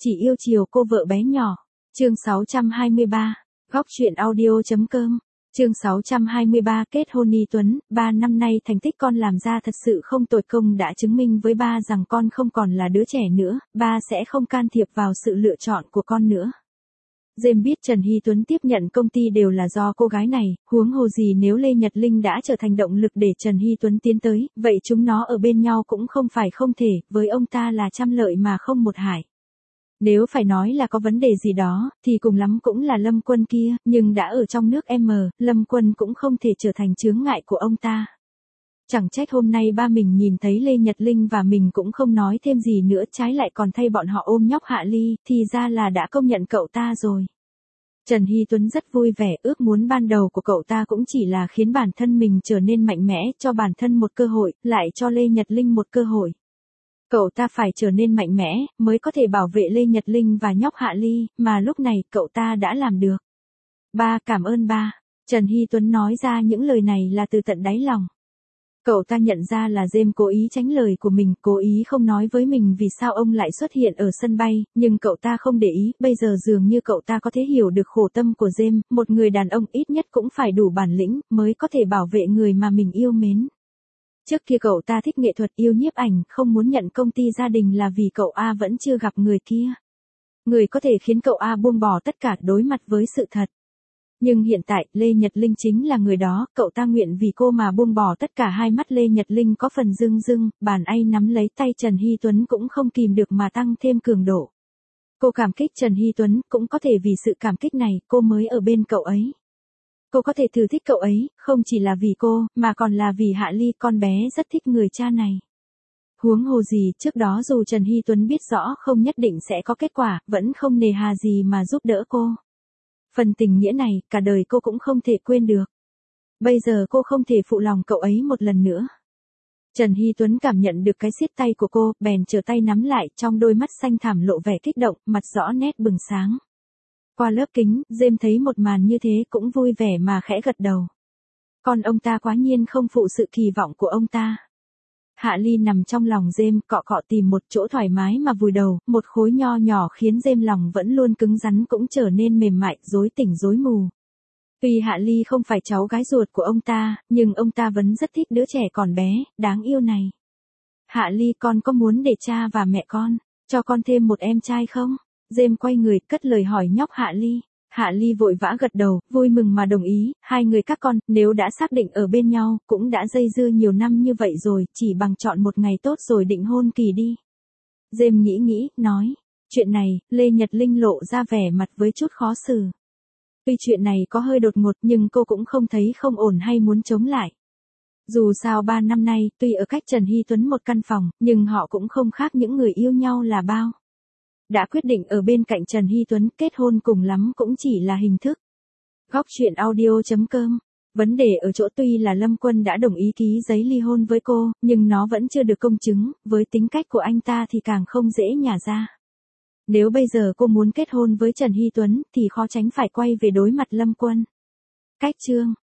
Chỉ yêu chiều cô vợ bé nhỏ. Chương 623. Góc truyện audio.com. Chương 623 kết hôn Y Tuấn, 3 năm nay thành tích con làm ra thật sự không tồi, công đã chứng minh với ba rằng con không còn là đứa trẻ nữa, ba sẽ không can thiệp vào sự lựa chọn của con nữa. James biết Trần Hy Tuấn tiếp nhận công ty đều là do cô gái này, huống hồ gì nếu Lê Nhật Linh đã trở thành động lực để Trần Hy Tuấn tiến tới, vậy chúng nó ở bên nhau cũng không phải không thể, với ông ta là trăm lợi mà không một hại. Nếu phải nói là có vấn đề gì đó, thì cùng lắm cũng là Lâm Quân kia, nhưng đã ở trong nước Lâm Quân cũng không thể trở thành chướng ngại của ông ta. Chẳng trách hôm nay ba mình nhìn thấy Lê Nhật Linh và mình cũng không nói thêm gì nữa, trái lại còn thay bọn họ ôm nhóc Hạ Ly, thì ra là đã công nhận cậu ta rồi. Trần Hy Tuấn rất vui vẻ, ước muốn ban đầu của cậu ta cũng chỉ là khiến bản thân mình trở nên mạnh mẽ, cho bản thân một cơ hội, lại cho Lê Nhật Linh một cơ hội. Cậu ta phải trở nên mạnh mẽ, mới có thể bảo vệ Lê Nhật Linh và nhóc Hạ Ly, mà lúc này cậu ta đã làm được. Ba, cảm ơn ba. Trần Hy Tuấn nói ra những lời này là từ tận đáy lòng. Cậu ta nhận ra là James cố ý tránh lời của mình, cố ý không nói với mình vì sao ông lại xuất hiện ở sân bay, nhưng cậu ta không để ý, bây giờ dường như cậu ta có thể hiểu được khổ tâm của James, một người đàn ông ít nhất cũng phải đủ bản lĩnh, mới có thể bảo vệ người mà mình yêu mến. Trước kia cậu ta thích nghệ thuật, yêu nhiếp ảnh, không muốn nhận công ty gia đình là vì cậu A vẫn chưa gặp người kia. Người có thể khiến cậu A buông bỏ tất cả, đối mặt với sự thật. Nhưng hiện tại, Lê Nhật Linh chính là người đó, cậu ta nguyện vì cô mà buông bỏ tất cả. Hai mắt Lê Nhật Linh có phần rưng rưng, bàn tay nắm lấy tay Trần Hy Tuấn cũng không kìm được mà tăng thêm cường độ. Cô cảm kích Trần Hy Tuấn, cũng có thể vì sự cảm kích này, cô mới ở bên cậu ấy. Cô có thể thử thích cậu ấy, không chỉ là vì cô, mà còn là vì Hạ Ly, con bé rất thích người cha này. Huống hồ gì, trước đó dù Trần Hy Tuấn biết rõ không nhất định sẽ có kết quả, vẫn không nề hà gì mà giúp đỡ cô. Phần tình nghĩa này, cả đời cô cũng không thể quên được. Bây giờ cô không thể phụ lòng cậu ấy một lần nữa. Trần Hy Tuấn cảm nhận được cái siết tay của cô, bèn trở tay nắm lại, trong đôi mắt xanh thẳm lộ vẻ kích động, mặt rõ nét bừng sáng. Qua lớp kính, James thấy một màn như thế cũng vui vẻ mà khẽ gật đầu. Còn ông ta quá nhiên không phụ sự kỳ vọng của ông ta. Hạ Ly nằm trong lòng James, cọ cọ tìm một chỗ thoải mái mà vùi đầu, một khối nho nhỏ khiến James lòng vẫn luôn cứng rắn cũng trở nên mềm mại, rối tỉnh rối mù. Tuy Hạ Ly không phải cháu gái ruột của ông ta, nhưng ông ta vẫn rất thích đứa trẻ còn bé, đáng yêu này. Hạ Ly, con có muốn để cha và mẹ con cho con thêm một em trai không? James quay người, cất lời hỏi nhóc Hạ Ly. Hạ Ly vội vã gật đầu, vui mừng mà đồng ý, hai người các con, nếu đã xác định ở bên nhau, cũng đã dây dưa nhiều năm như vậy rồi, chỉ bằng chọn một ngày tốt rồi định hôn kỳ đi. James nghĩ, nói, chuyện này, Lê Nhật Linh lộ ra vẻ mặt với chút khó xử. Tuy chuyện này có hơi đột ngột nhưng cô cũng không thấy không ổn hay muốn chống lại. Dù sao 3 năm nay, tuy ở cách Trần Hy Tuấn một căn phòng, nhưng họ cũng không khác những người yêu nhau là bao. Đã quyết định ở bên cạnh Trần Hy Tuấn, kết hôn cùng lắm cũng chỉ là hình thức. Góc truyện audio.com. Vấn đề ở chỗ tuy là Lâm Quân đã đồng ý ký giấy ly hôn với cô, nhưng nó vẫn chưa được công chứng, với tính cách của anh ta thì càng không dễ nhả ra. Nếu bây giờ cô muốn kết hôn với Trần Hy Tuấn, thì khó tránh phải quay về đối mặt Lâm Quân. Cách chương.